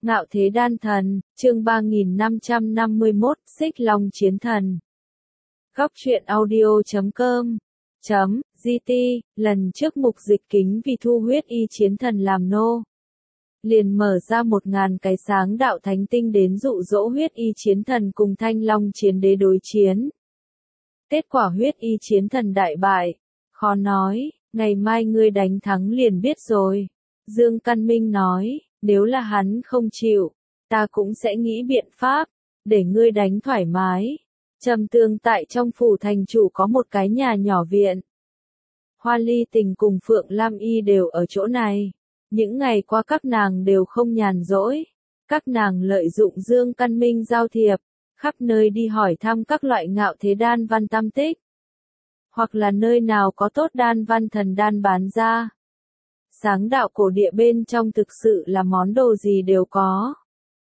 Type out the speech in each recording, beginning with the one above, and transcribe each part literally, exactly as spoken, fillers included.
Ngạo Thế Đan Thần, chương ba nghìn năm trăm năm mươi mốt, Xích Long Chiến Thần. Góc truyện audio chấm com chấm giê tê, lần trước Mục Dịch Kính vì thu huyết y chiến thần làm nô. Liền mở ra một ngàn cái sáng đạo thánh tinh đến dụ dỗ huyết y chiến thần cùng Thanh Long chiến đế đối chiến. Kết quả huyết y chiến thần đại bại, khó nói, ngày mai ngươi đánh thắng liền biết rồi. Dương Căn Minh nói, nếu là hắn không chịu, ta cũng sẽ nghĩ biện pháp, để ngươi đánh thoải mái. Trầm Tường tại trong phủ thành chủ có một cái nhà nhỏ viện. Hoa Ly Tình cùng Phượng Lam Y đều ở chỗ này. Những ngày qua các nàng đều không nhàn rỗi. Các nàng lợi dụng Dương Căn Minh giao thiệp, khắp nơi đi hỏi thăm các loại ngạo thế đan văn tam tích. Hoặc là nơi nào có tốt đan văn thần đan bán ra. Sáng đạo cổ địa bên trong thực sự là món đồ gì đều có.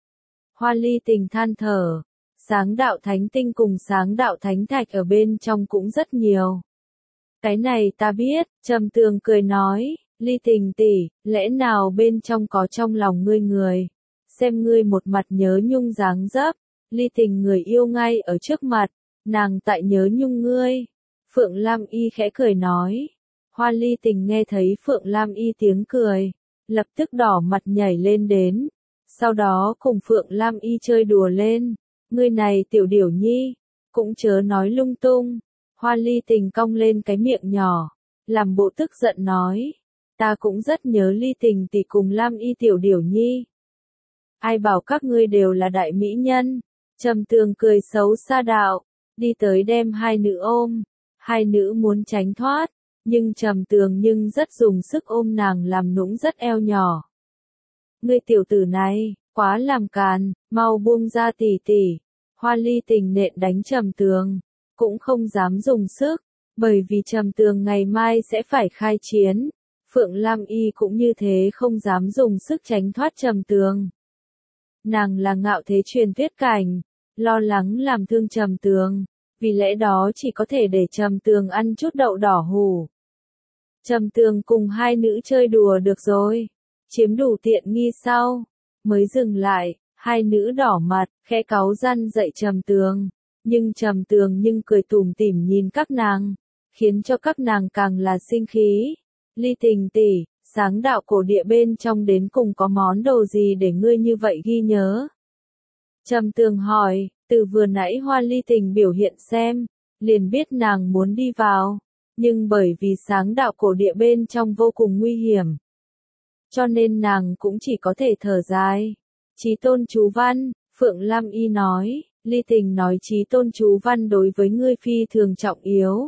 Hoa Ly Tình than thở, sáng đạo thánh tinh cùng sáng đạo thánh thạch ở bên trong cũng rất nhiều. Cái này ta biết, Trầm Tường cười nói, Ly Tình tỷ, lẽ nào bên trong có trong lòng ngươi người. Xem ngươi một mặt nhớ nhung dáng dấp, Ly Tình người yêu ngay ở trước mặt, nàng tại nhớ nhung ngươi. Phượng Lam Y khẽ cười nói. Hoa Ly Tình nghe thấy Phượng Lam Y tiếng cười, lập tức đỏ mặt nhảy lên đến, sau đó cùng Phượng Lam Y chơi đùa lên. Ngươi này tiểu điểu nhi, cũng chớ nói lung tung. Hoa Ly Tình cong lên cái miệng nhỏ, làm bộ tức giận nói, ta cũng rất nhớ Ly Tình tỷ cùng Lam Y tiểu điểu nhi. Ai bảo các ngươi đều là đại mỹ nhân. Trầm Tường cười xấu xa đạo, đi tới đem hai nữ ôm, hai nữ muốn tránh thoát. Nhưng Trầm Tường nhưng rất dùng sức ôm nàng làm nũng rất eo nhỏ. Ngươi tiểu tử này, quá làm càn, mau buông ra tỷ tỷ. Hoa Ly Tình nện đánh Trầm Tường, cũng không dám dùng sức, bởi vì Trầm Tường ngày mai sẽ phải khai chiến. Phượng Lam Y cũng như thế không dám dùng sức tránh thoát Trầm Tường. Nàng là ngạo thế truyền thuyết cảnh, lo lắng làm thương Trầm Tường, vì lẽ đó chỉ có thể để Trầm Tường ăn chút đậu đỏ hủ. Trầm Tường cùng hai nữ chơi đùa được rồi, chiếm đủ tiện nghi sau, mới dừng lại, hai nữ đỏ mặt, khẽ cáu răn dậy Trầm Tường, nhưng Trầm Tường nhưng cười tủm tỉm nhìn các nàng, khiến cho các nàng càng là sinh khí. Ly Tình tỷ, sáng đạo cổ địa bên trong đến cùng có món đồ gì để ngươi như vậy ghi nhớ? Trầm Tường hỏi, từ vừa nãy Hoa Ly Tình biểu hiện xem, liền biết nàng muốn đi vào. Nhưng bởi vì sáng đạo cổ địa bên trong vô cùng nguy hiểm, cho nên nàng cũng chỉ có thể thở dài. Chí tôn chú văn, Phượng Lam Y nói, Ly Tình nói chí tôn chú văn đối với ngươi phi thường trọng yếu.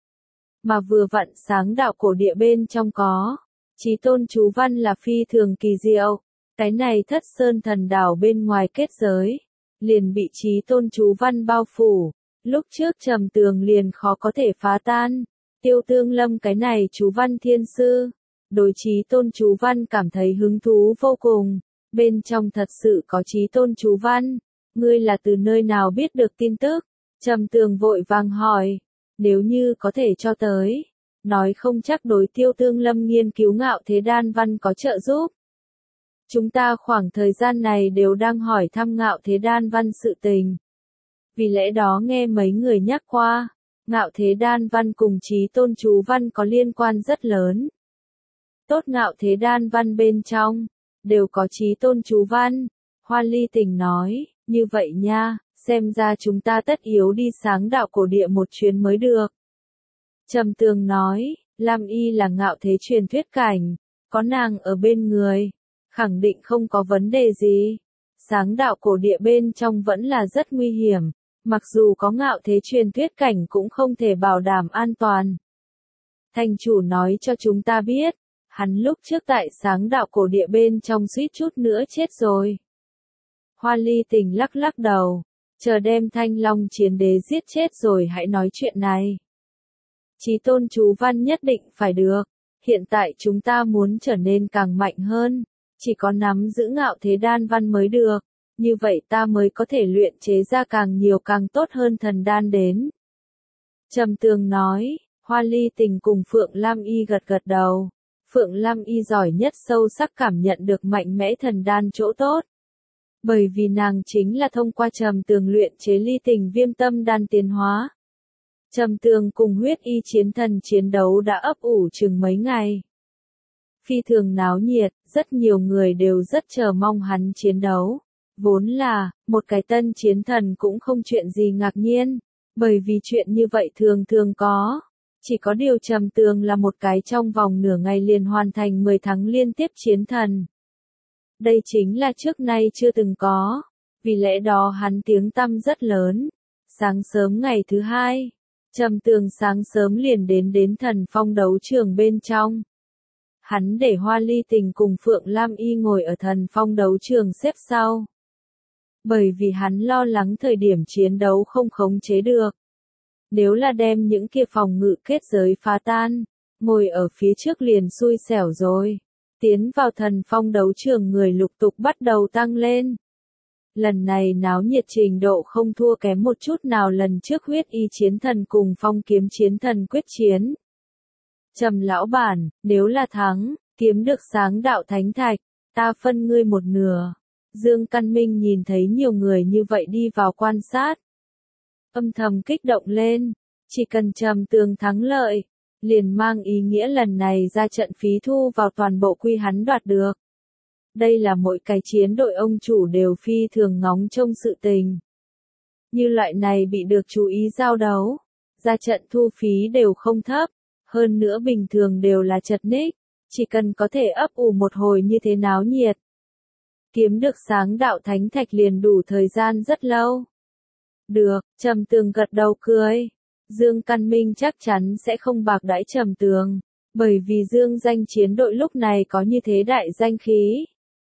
Mà vừa vặn sáng đạo cổ địa bên trong có, chí tôn chú văn là phi thường kỳ diệu. Cái này Thất Sơn thần đảo bên ngoài kết giới, liền bị chí tôn chú văn bao phủ, lúc trước Trầm Tường liền khó có thể phá tan. Tiêu Tương Lâm cái này chú văn thiên sư, đối chí tôn chú văn cảm thấy hứng thú vô cùng, bên trong thật sự có chí tôn chú văn, ngươi là từ nơi nào biết được tin tức? Trầm Tường vội vàng hỏi, nếu như có thể cho tới, nói không chắc đối Tiêu Tương Lâm nghiên cứu ngạo thế đan văn có trợ giúp. Chúng ta khoảng thời gian này đều đang hỏi thăm ngạo thế đan văn sự tình. Vì lẽ đó nghe mấy người nhắc qua. Ngạo thế đan văn cùng chí tôn chú văn có liên quan rất lớn. Tốt ngạo thế đan văn bên trong, đều có chí tôn chú văn. Hoa Ly Tình nói, như vậy nha, xem ra chúng ta tất yếu đi sáng đạo cổ địa một chuyến mới được. Trầm Tường nói, Lam Y là ngạo thế truyền thuyết cảnh, có nàng ở bên người, khẳng định không có vấn đề gì. Sáng đạo cổ địa bên trong vẫn là rất nguy hiểm. Mặc dù có ngạo thế truyền thuyết cảnh cũng không thể bảo đảm an toàn. Thành chủ nói cho chúng ta biết, hắn lúc trước tại sáng đạo cổ địa bên trong suýt chút nữa chết rồi. Hoa Ly Tình lắc lắc đầu, chờ đem Thanh Long chiến đế giết chết rồi hãy nói chuyện này. Chí tôn chú văn nhất định phải được, hiện tại chúng ta muốn trở nên càng mạnh hơn, chỉ có nắm giữ ngạo thế đan văn mới được. Như vậy ta mới có thể luyện chế ra càng nhiều càng tốt hơn thần đan đến. Trầm Tường nói, Hoa Ly Tình cùng Phượng Lam Y gật gật đầu. Phượng Lam Y giỏi nhất sâu sắc cảm nhận được mạnh mẽ thần đan chỗ tốt. Bởi vì nàng chính là thông qua trầm tường luyện chế ly tình viêm tâm đan tiến hóa. Trầm tường cùng huyết y chiến thần chiến đấu đã ấp ủ chừng mấy ngày. Phi thường náo nhiệt, rất nhiều người đều rất chờ mong hắn chiến đấu. Vốn là, một cái tân chiến thần cũng không chuyện gì ngạc nhiên, bởi vì chuyện như vậy thường thường có. Chỉ có điều trầm tường là một cái trong vòng nửa ngày liền hoàn thành mười tháng liên tiếp chiến thần. Đây chính là trước nay chưa từng có, vì lẽ đó hắn tiếng tăm rất lớn. Sáng sớm ngày thứ hai, trầm tường sáng sớm liền đến đến thần phong đấu trường bên trong. Hắn để Hoa Ly Tình cùng Phượng Lam Y ngồi ở thần phong đấu trường xếp sau. Bởi vì hắn lo lắng thời điểm chiến đấu không khống chế được. Nếu là đem những kia phòng ngự kết giới phá tan, ngồi ở phía trước liền xui xẻo rồi. Tiến vào thần phong đấu trường người lục tục bắt đầu tăng lên. Lần này náo nhiệt trình độ không thua kém một chút nào lần trước huyết y chiến thần cùng phong kiếm chiến thần quyết chiến. Trầm lão bản, nếu là thắng, kiếm được sáng đạo thánh thạch, ta phân ngươi một nửa. Dương Căn Minh nhìn thấy nhiều người như vậy đi vào quan sát. Âm thầm kích động lên, chỉ cần trầm tường thắng lợi, liền mang ý nghĩa lần này ra trận phí thu vào toàn bộ quy hắn đoạt được. Đây là mỗi cái chiến đội ông chủ đều phi thường ngóng trông sự tình. Như loại này bị được chú ý giao đấu, ra trận thu phí đều không thấp, hơn nữa bình thường đều là chật ních, chỉ cần có thể ấp ủ một hồi như thế náo nhiệt. Kiếm được sáng đạo thánh thạch liền đủ thời gian rất lâu. Được, Trầm Tường gật đầu cười. Dương Căn Minh chắc chắn sẽ không bạc đãi Trầm Tường, bởi vì Dương danh chiến đội lúc này có như thế đại danh khí.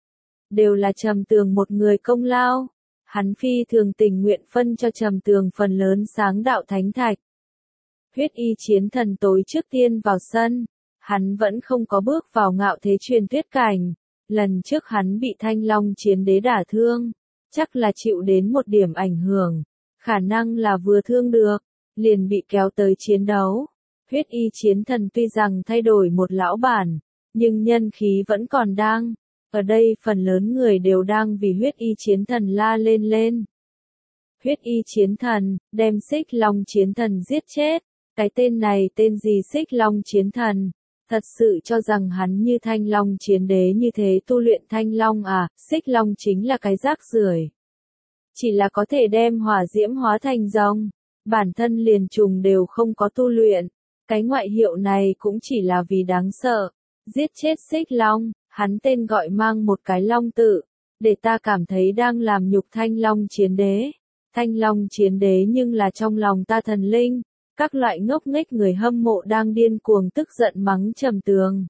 Đều là Trầm Tường một người công lao, hắn phi thường tình nguyện phân cho Trầm Tường phần lớn sáng đạo thánh thạch. Huyết y chiến thần tối trước tiên vào sân, hắn vẫn không có bước vào ngạo thế truyền tuyết cảnh. Lần trước hắn bị Thanh Long chiến đế đả thương, chắc là chịu đến một điểm ảnh hưởng, khả năng là vừa thương được, liền bị kéo tới chiến đấu. Huyết y chiến thần tuy rằng thay đổi một lão bản, nhưng nhân khí vẫn còn đang. Ở đây phần lớn người đều đang vì huyết y chiến thần la lên lên. Huyết y chiến thần, đem Xích Long chiến thần giết chết. Cái tên này tên gì Xích Long chiến thần? Thật sự cho rằng hắn như Thanh Long chiến đế như thế tu luyện Thanh Long à, Xích Long chính là cái rác rưởi. Chỉ là có thể đem hỏa diễm hóa thành rồng, bản thân liền trùng đều không có tu luyện. Cái ngoại hiệu này cũng chỉ là vì đáng sợ. Giết chết Xích Long, hắn tên gọi mang một cái long tự, để ta cảm thấy đang làm nhục Thanh Long chiến đế. Thanh Long chiến đế nhưng là trong lòng ta thần linh. Các loại ngốc nghếch người hâm mộ đang điên cuồng tức giận mắng Trầm Tường.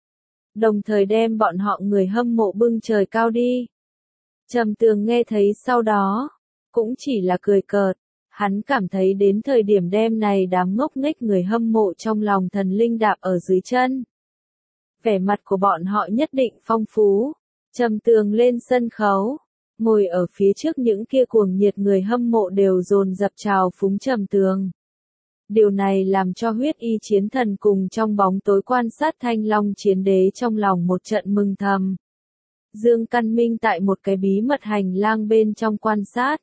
Đồng thời đem bọn họ người hâm mộ bưng trời cao đi. Trầm Tường nghe thấy sau đó, cũng chỉ là cười cợt, hắn cảm thấy đến thời điểm đêm này đám ngốc nghếch người hâm mộ trong lòng thần linh đạp ở dưới chân. Vẻ mặt của bọn họ nhất định phong phú. Trầm Tường lên sân khấu, ngồi ở phía trước những kia cuồng nhiệt người hâm mộ đều dồn dập chào phúng Trầm Tường. Điều này làm cho huyết y chiến thần cùng trong bóng tối quan sát Thanh Long chiến đế trong lòng một trận mừng thầm. Dương Căn Minh tại một cái bí mật hành lang bên trong quan sát.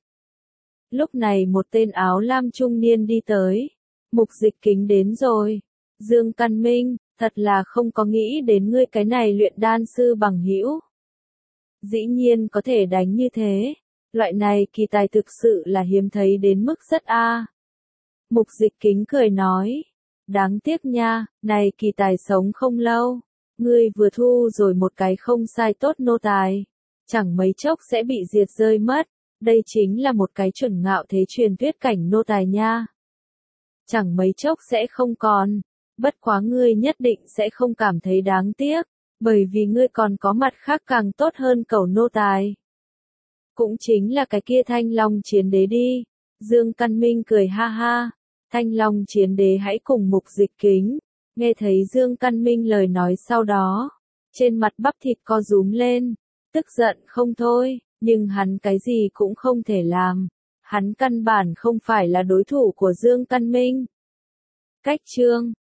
Lúc này một tên áo lam trung niên đi tới. Mục Dịch Kính đến rồi. Dương Căn Minh, thật là không có nghĩ đến ngươi cái này luyện đan sư bằng hữu. Dĩ nhiên có thể đánh như thế. Loại này kỳ tài thực sự là hiếm thấy đến mức rất a. Mục Dịch Kính cười nói, đáng tiếc nha, này kỳ tài sống không lâu, ngươi vừa thu rồi một cái không sai tốt nô tài, chẳng mấy chốc sẽ bị diệt rơi mất, đây chính là một cái chuẩn ngạo thế truyền tuyết cảnh nô tài nha. Chẳng mấy chốc sẽ không còn, bất quá ngươi nhất định sẽ không cảm thấy đáng tiếc, bởi vì ngươi còn có mặt khác càng tốt hơn cẩu nô tài. Cũng chính là cái kia Thanh Long chiến đế đi, Dương Căn Minh cười ha ha. Thanh Long chiến đế hãy cùng Mục Dịch Kính, nghe thấy Dương Căn Minh lời nói sau đó, trên mặt bắp thịt co rúm lên, tức giận không thôi, nhưng hắn cái gì cũng không thể làm, hắn căn bản không phải là đối thủ của Dương Căn Minh. Cách chương